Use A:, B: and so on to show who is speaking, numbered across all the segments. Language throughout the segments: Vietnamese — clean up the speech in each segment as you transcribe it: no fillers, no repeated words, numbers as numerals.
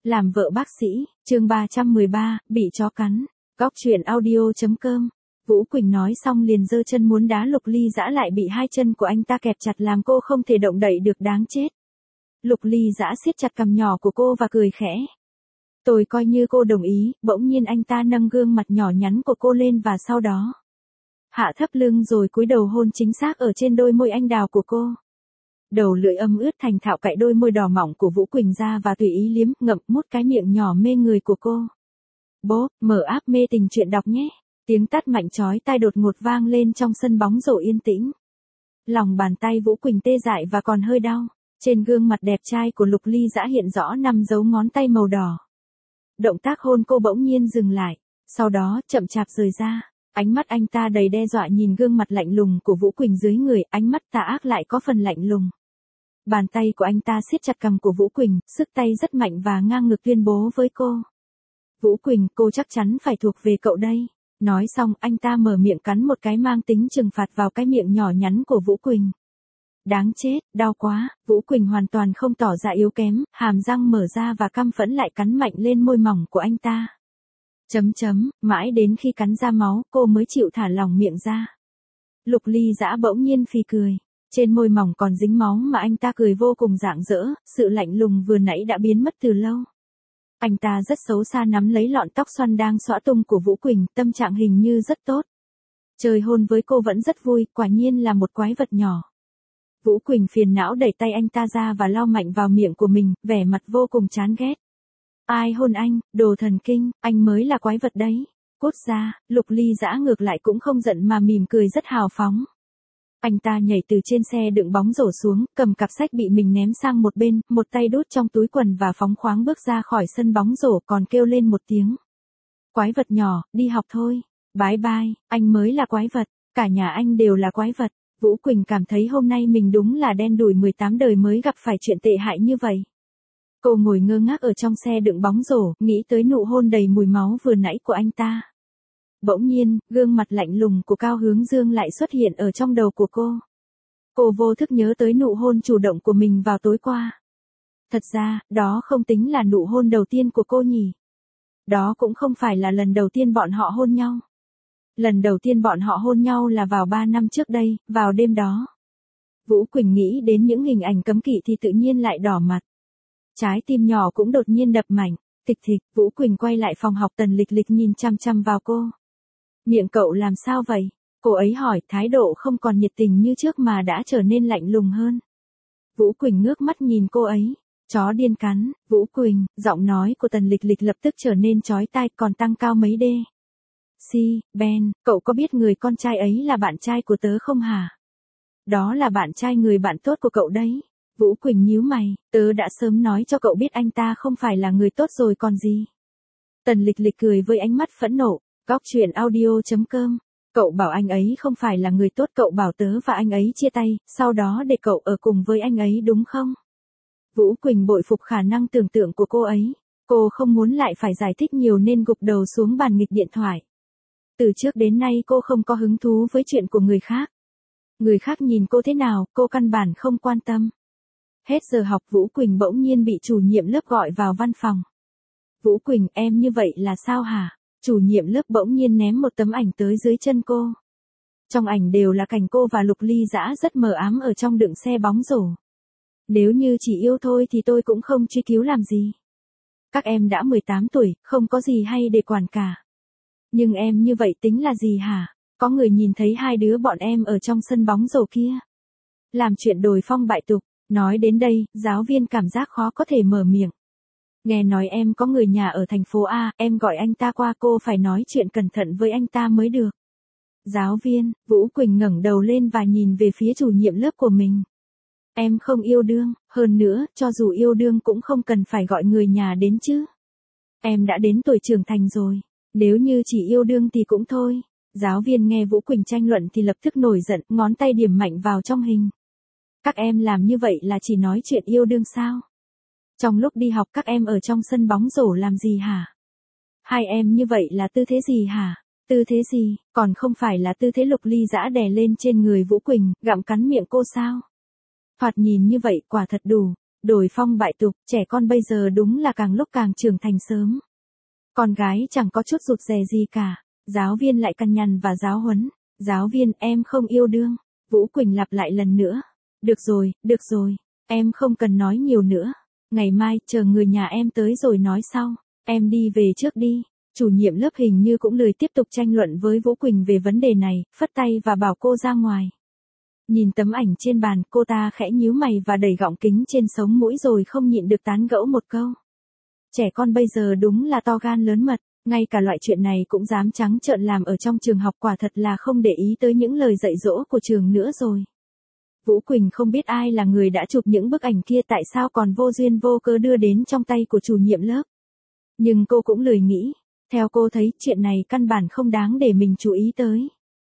A: Làm vợ bác sĩ, chương 313, bị chó cắn. Góc truyện audio.com. Vũ Quỳnh nói xong liền giơ chân muốn đá Lục Ly Dã lại bị hai chân của anh ta kẹp chặt làm cô không thể động đậy được, đáng chết. Lục Ly Dã siết chặt cằm nhỏ của cô và cười khẽ. Tôi coi như cô đồng ý, bỗng nhiên anh ta nâng gương mặt nhỏ nhắn của cô lên và sau đó hạ thấp lưng rồi cúi đầu hôn chính xác ở trên đôi môi anh đào của cô. Đầu lưỡi ấm ướt thành thạo cạy đôi môi đỏ mọng của Vũ Quỳnh ra và tùy ý liếm ngậm mút cái miệng nhỏ mê người của cô. Bố, mở app mê tình truyện đọc nhé. Tiếng tắt mạnh chói tai đột ngột vang lên trong sân bóng rổ yên tĩnh. Lòng bàn tay Vũ Quỳnh tê dại và còn hơi đau. Trên gương mặt đẹp trai của Lục Ly Dã hiện rõ 5 dấu ngón tay màu đỏ. Động tác hôn cô bỗng nhiên dừng lại, sau đó chậm chạp rời ra. Ánh mắt anh ta đầy đe dọa nhìn gương mặt lạnh lùng của Vũ Quỳnh dưới người, ánh mắt tà ác lại có phần lạnh lùng. Bàn tay của anh ta siết chặt cằm của Vũ Quỳnh, sức tay rất mạnh và ngang ngực tuyên bố với cô. Vũ Quỳnh, cô chắc chắn phải thuộc về cậu đây. Nói xong anh ta mở miệng cắn một cái mang tính trừng phạt vào cái miệng nhỏ nhắn của Vũ Quỳnh. Đáng chết, đau quá, Vũ Quỳnh hoàn toàn không tỏ ra yếu kém, hàm răng mở ra và căm phẫn lại cắn mạnh lên môi mỏng của anh ta. Mãi đến khi cắn ra máu, cô mới chịu thả lỏng miệng ra. Lục Ly Dã bỗng nhiên phì cười. Trên môi mỏng còn dính máu mà anh ta cười vô cùng rạng rỡ, sự lạnh lùng vừa nãy đã biến mất từ lâu. Anh ta rất xấu xa nắm lấy lọn tóc xoăn đang xõa tung của Vũ Quỳnh, tâm trạng hình như rất tốt. Chơi hôn với cô vẫn rất vui, quả nhiên là một quái vật nhỏ. Vũ Quỳnh phiền não đẩy tay anh ta ra và lau mạnh vào miệng của mình, vẻ mặt vô cùng chán ghét. Ai hôn anh, đồ thần kinh, anh mới là quái vật đấy. Cút ra, Lục Ly Dã ngược lại cũng không giận mà mỉm cười rất hào phóng. Anh ta nhảy từ trên xe đựng bóng rổ xuống, cầm cặp sách bị mình ném sang một bên, một tay đút trong túi quần và phóng khoáng bước ra khỏi sân bóng rổ còn kêu lên một tiếng. Quái vật nhỏ, đi học thôi. Bye bye, anh mới là quái vật, cả nhà anh đều là quái vật. Vũ Quỳnh cảm thấy hôm nay mình đúng là đen đủi 18 đời mới gặp phải chuyện tệ hại như vậy. Cô ngồi ngơ ngác ở trong xe đựng bóng rổ, nghĩ tới nụ hôn đầy mùi máu vừa nãy của anh ta. Bỗng nhiên, gương mặt lạnh lùng của Cao Hướng Dương lại xuất hiện ở trong đầu của cô. Cô vô thức nhớ tới nụ hôn chủ động của mình vào tối qua. Thật ra, đó không tính là nụ hôn đầu tiên của cô nhỉ. Đó cũng không phải là lần đầu tiên bọn họ hôn nhau. Lần đầu tiên bọn họ hôn nhau là vào 3 năm trước đây, vào đêm đó. Vũ Quỳnh nghĩ đến những hình ảnh cấm kỵ thì tự nhiên lại đỏ mặt. Trái tim nhỏ cũng đột nhiên đập mạnh, thịch thịch, Vũ Quỳnh quay lại phòng học. Tần Lịch Lịch nhìn chăm chăm vào cô. Miệng cậu làm sao vậy? Cô ấy hỏi, thái độ không còn nhiệt tình như trước mà đã trở nên lạnh lùng hơn. Vũ Quỳnh ngước mắt nhìn cô ấy. Chó điên cắn, Vũ Quỳnh, giọng nói của Tần Lịch Lịch lập tức trở nên chói tai còn tăng cao mấy đê. Ben, cậu có biết người con trai ấy là bạn trai của tớ không hả? Đó là bạn trai người bạn tốt của cậu đấy. Vũ Quỳnh nhíu mày, tớ đã sớm nói cho cậu biết anh ta không phải là người tốt rồi còn gì. Tần Lịch Lịch cười với ánh mắt phẫn nộ. Góc truyện audio.com. Cậu bảo anh ấy không phải là người tốt, cậu bảo tớ và anh ấy chia tay, sau đó để cậu ở cùng với anh ấy đúng không? Vũ Quỳnh bội phục khả năng tưởng tượng của cô ấy. Cô không muốn lại phải giải thích nhiều nên gục đầu xuống bàn nghịch điện thoại. Từ trước đến nay cô không có hứng thú với chuyện của người khác. Người khác nhìn cô thế nào, cô căn bản không quan tâm. Hết giờ học Vũ Quỳnh bỗng nhiên bị chủ nhiệm lớp gọi vào văn phòng. Vũ Quỳnh, em như vậy là sao hả? Chủ nhiệm lớp bỗng nhiên ném một tấm ảnh tới dưới chân cô. Trong ảnh đều là cảnh cô và Lục Ly Dã rất mờ ám ở trong đựng xe bóng rổ. Nếu như chỉ yêu thôi thì tôi cũng không truy cứu làm gì. Các em đã 18 tuổi, không có gì hay để quản cả. Nhưng em như vậy tính là gì hả? Có người nhìn thấy hai đứa bọn em ở trong sân bóng rổ kia. Làm chuyện đồi phong bại tục. Nói đến đây, giáo viên cảm giác khó có thể mở miệng. Nghe nói em có người nhà ở thành phố A, em gọi anh ta qua, cô phải nói chuyện cẩn thận với anh ta mới được. Giáo viên, Vũ Quỳnh ngẩng đầu lên và nhìn về phía chủ nhiệm lớp của mình. Em không yêu đương, hơn nữa, cho dù yêu đương cũng không cần phải gọi người nhà đến chứ. Em đã đến tuổi trưởng thành rồi, nếu như chỉ yêu đương thì cũng thôi. Giáo viên nghe Vũ Quỳnh tranh luận thì lập tức nổi giận, ngón tay điểm mạnh vào trong hình. Các em làm như vậy là chỉ nói chuyện yêu đương sao? Trong lúc đi học các em ở trong sân bóng rổ làm gì hả? Hai em như vậy là tư thế gì hả? Tư thế gì, còn không phải là tư thế Lục Ly Dã đè lên trên người Vũ Quỳnh, gặm cắn miệng cô sao? Thoạt nhìn như vậy quả thật đủ Đổi phong bại tục, trẻ con bây giờ đúng là càng lúc càng trưởng thành sớm. Con gái chẳng có chút rụt rè gì cả. Giáo viên lại cằn nhằn và giáo huấn. Giáo viên, em không yêu đương. Vũ Quỳnh lặp lại lần nữa. Được rồi, em không cần nói nhiều nữa. Ngày mai, chờ người nhà em tới rồi nói sau. Em đi về trước đi. Chủ nhiệm lớp hình như cũng lười tiếp tục tranh luận với Vũ Quỳnh về vấn đề này, phất tay và bảo cô ra ngoài. Nhìn tấm ảnh trên bàn, cô ta khẽ nhíu mày và đẩy gọng kính trên sống mũi rồi không nhịn được tán gẫu một câu. Trẻ con bây giờ đúng là to gan lớn mật, ngay cả loại chuyện này cũng dám trắng trợn làm ở trong trường học, quả thật là không để ý tới những lời dạy dỗ của trường nữa rồi. Vũ Quỳnh không biết ai là người đã chụp những bức ảnh kia, tại sao còn vô duyên vô cớ đưa đến trong tay của chủ nhiệm lớp. Nhưng cô cũng lười nghĩ, theo cô thấy chuyện này căn bản không đáng để mình chú ý tới.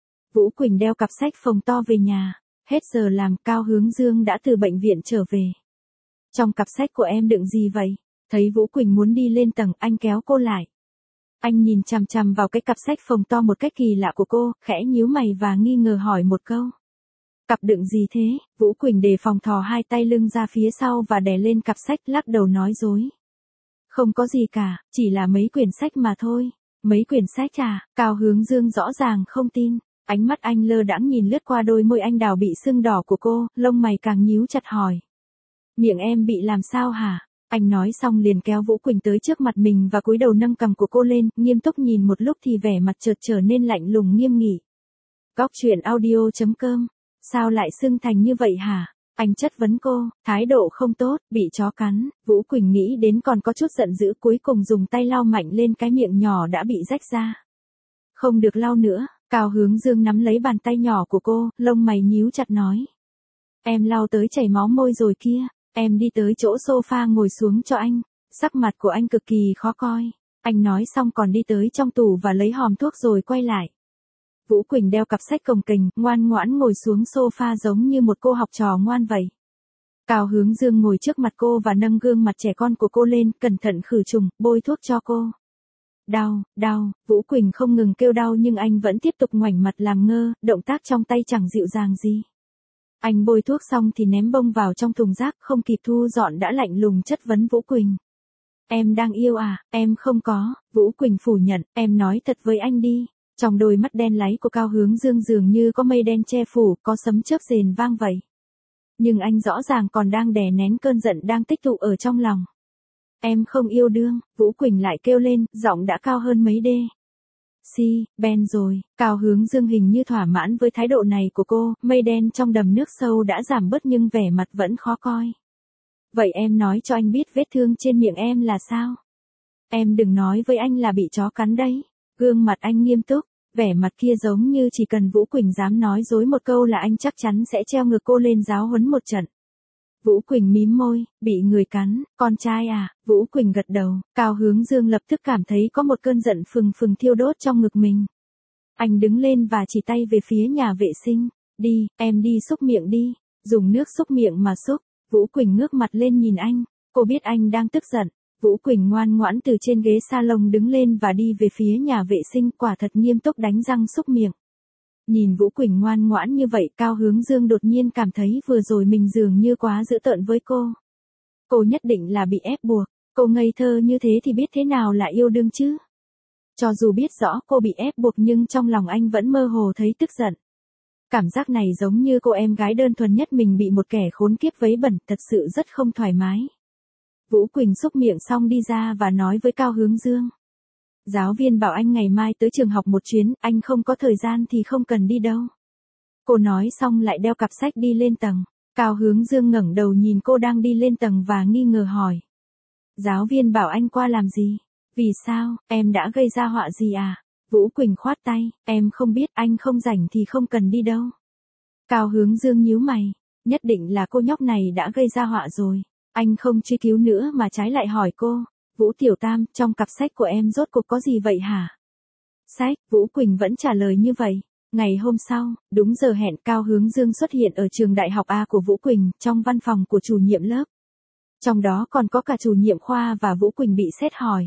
A: Vũ Quỳnh đeo cặp sách phồng to về nhà, hết giờ làm, Cao Hướng Dương đã từ bệnh viện trở về. Trong cặp sách của em đựng gì vậy? Thấy Vũ Quỳnh muốn đi lên tầng, anh kéo cô lại. Anh nhìn chằm chằm vào cái cặp sách phồng to một cách kỳ lạ của cô, khẽ nhíu mày và nghi ngờ hỏi một câu. Cặp đựng gì thế? Vũ Quỳnh đề phòng thò hai tay lưng ra phía sau và đè lên cặp sách, lắc đầu nói dối. Không có gì cả, chỉ là mấy quyển sách mà thôi. Mấy quyển sách à? Cao Hướng Dương rõ ràng không tin. Ánh mắt anh lơ đãng nhìn lướt qua đôi môi anh đào bị sưng đỏ của cô, lông mày càng nhíu chặt hỏi. Miệng em bị làm sao hả? Anh nói xong liền kéo Vũ Quỳnh tới trước mặt mình và cúi đầu nâng cằm của cô lên, nghiêm túc nhìn một lúc thì vẻ mặt chợt trở nên lạnh lùng nghiêm nghị. Góc truyện audio.com. Sao lại sưng thành như vậy hả? Anh chất vấn cô, thái độ không tốt, bị chó cắn. Vũ Quỳnh nghĩ đến còn có chút giận dữ, cuối cùng dùng tay lau mạnh lên cái miệng nhỏ đã bị rách ra. Không được lau nữa. Cao Hướng Dương nắm lấy bàn tay nhỏ của cô, lông mày nhíu chặt nói. Em lau tới chảy máu môi rồi kia. Em đi tới chỗ sofa ngồi xuống cho anh. Sắc mặt của anh cực kỳ khó coi. Anh nói xong còn đi tới trong tủ và lấy hòm thuốc rồi quay lại. Vũ Quỳnh đeo cặp sách cồng kềnh, ngoan ngoãn ngồi xuống sofa giống như một cô học trò ngoan vậy. Cao Hướng Dương ngồi trước mặt cô và nâng gương mặt trẻ con của cô lên, cẩn thận khử trùng, bôi thuốc cho cô. Đau, Vũ Quỳnh không ngừng kêu đau nhưng anh vẫn tiếp tục ngoảnh mặt làm ngơ, động tác trong tay chẳng dịu dàng gì. Anh bôi thuốc xong thì ném bông vào trong thùng rác, không kịp thu dọn đã lạnh lùng chất vấn Vũ Quỳnh. Em đang yêu à? Em không có. Vũ Quỳnh phủ nhận, em nói thật với anh đi. Trong đôi mắt đen láy của Cao Hướng Dương dường như có mây đen che phủ, có sấm chớp rền vang vậy. Nhưng anh rõ ràng còn đang đè nén cơn giận đang tích tụ ở trong lòng. Em không yêu đương. Vũ Quỳnh lại kêu lên, giọng đã cao hơn mấy đê. Ben rồi. Cao Hướng Dương hình như thỏa mãn với thái độ này của cô, mây đen trong đầm nước sâu đã giảm bớt nhưng vẻ mặt vẫn khó coi. Vậy em nói cho anh biết vết thương trên miệng em là sao? Em đừng nói với anh là bị chó cắn đấy. Gương mặt anh nghiêm túc, vẻ mặt kia giống như chỉ cần Vũ Quỳnh dám nói dối một câu là anh chắc chắn sẽ treo ngược cô lên giáo huấn một trận. Vũ Quỳnh mím môi, bị người cắn, con trai à? Vũ Quỳnh gật đầu, Cao Hướng Dương lập tức cảm thấy có một cơn giận phừng phừng thiêu đốt trong ngực mình. Anh đứng lên và chỉ tay về phía nhà vệ sinh, đi, em đi xúc miệng đi, dùng nước xúc miệng mà xúc. Vũ Quỳnh ngước mặt lên nhìn anh, cô biết anh đang tức giận. Vũ Quỳnh ngoan ngoãn từ trên ghế salon đứng lên và đi về phía nhà vệ sinh, quả thật nghiêm túc đánh răng xúc miệng. Nhìn Vũ Quỳnh ngoan ngoãn như vậy, Cao Hướng Dương đột nhiên cảm thấy vừa rồi mình dường như quá dữ tợn với cô. Cô nhất định là bị ép buộc, cô ngây thơ như thế thì biết thế nào là yêu đương chứ. Cho dù biết rõ cô bị ép buộc nhưng trong lòng anh vẫn mơ hồ thấy tức giận. Cảm giác này giống như cô em gái đơn thuần nhất mình bị một kẻ khốn kiếp vấy bẩn, thật sự rất không thoải mái. Vũ Quỳnh xúc miệng xong đi ra và nói với Cao Hướng Dương. Giáo viên bảo anh ngày mai tới trường học một chuyến, anh không có thời gian thì không cần đi đâu. Cô nói xong lại đeo cặp sách đi lên tầng. Cao Hướng Dương ngẩng đầu nhìn cô đang đi lên tầng và nghi ngờ hỏi. Giáo viên bảo anh qua làm gì? Vì sao, em đã gây ra họa gì à? Vũ Quỳnh khoát tay, em không biết, anh không rảnh thì không cần đi đâu. Cao Hướng Dương nhíu mày, nhất định là cô nhóc này đã gây ra họa rồi. Anh không truy cứu nữa mà trái lại hỏi cô, Vũ Tiểu Tam, trong cặp sách của em rốt cuộc có gì vậy hả? Sách, Vũ Quỳnh vẫn trả lời như vậy. Ngày hôm sau, đúng giờ hẹn, Cao Hướng Dương xuất hiện ở trường đại học A của Vũ Quỳnh, trong văn phòng của chủ nhiệm lớp. Trong đó còn có cả chủ nhiệm khoa và Vũ Quỳnh bị xét hỏi.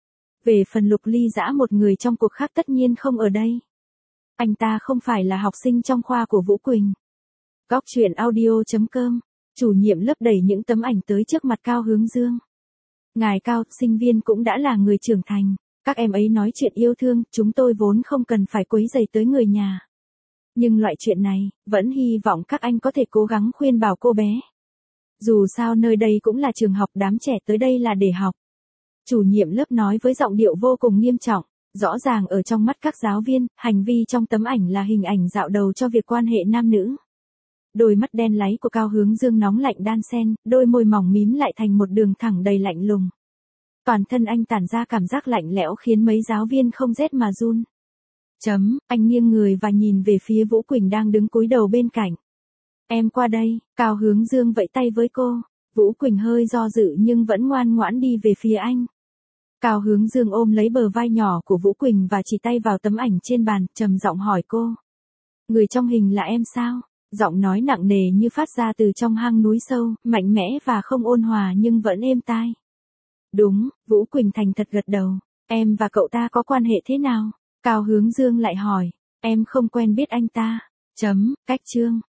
A: Về phần Lục Ly Dã, một người trong cuộc khác tất nhiên không ở đây. Anh ta không phải là học sinh trong khoa của Vũ Quỳnh. Góc truyện audio.com Chủ nhiệm lớp đẩy những tấm ảnh tới trước mặt Cao Hướng Dương. Ngài Cao, sinh viên cũng đã là người trưởng thành. Các em ấy nói chuyện yêu thương, chúng tôi vốn không cần phải quấy rầy tới người nhà. Nhưng loại chuyện này, vẫn hy vọng các anh có thể cố gắng khuyên bảo cô bé. Dù sao nơi đây cũng là trường học, đám trẻ tới đây là để học. Chủ nhiệm lớp nói với giọng điệu vô cùng nghiêm trọng. Rõ ràng ở trong mắt các giáo viên, hành vi trong tấm ảnh là hình ảnh dạo đầu cho việc quan hệ nam nữ. Đôi mắt đen láy của Cao Hướng Dương nóng lạnh đan xen, đôi môi mỏng mím lại thành một đường thẳng đầy lạnh lùng. Toàn thân anh tản ra cảm giác lạnh lẽo khiến mấy giáo viên không rét mà run. Anh nghiêng người và nhìn về phía Vũ Quỳnh đang đứng cúi đầu bên cạnh. Em qua đây, Cao Hướng Dương vẫy tay với cô. Vũ Quỳnh hơi do dự nhưng vẫn ngoan ngoãn đi về phía anh. Cao Hướng Dương ôm lấy bờ vai nhỏ của Vũ Quỳnh và chỉ tay vào tấm ảnh trên bàn, trầm giọng hỏi cô. Người trong hình là em sao? Giọng nói nặng nề như phát ra từ trong hang núi sâu, mạnh mẽ và không ôn hòa nhưng vẫn êm tai. Đúng, Vũ Quỳnh thành thật gật đầu. Em và cậu ta có quan hệ thế nào? Cao Hướng Dương lại hỏi. Em không quen biết anh ta. Cách chương.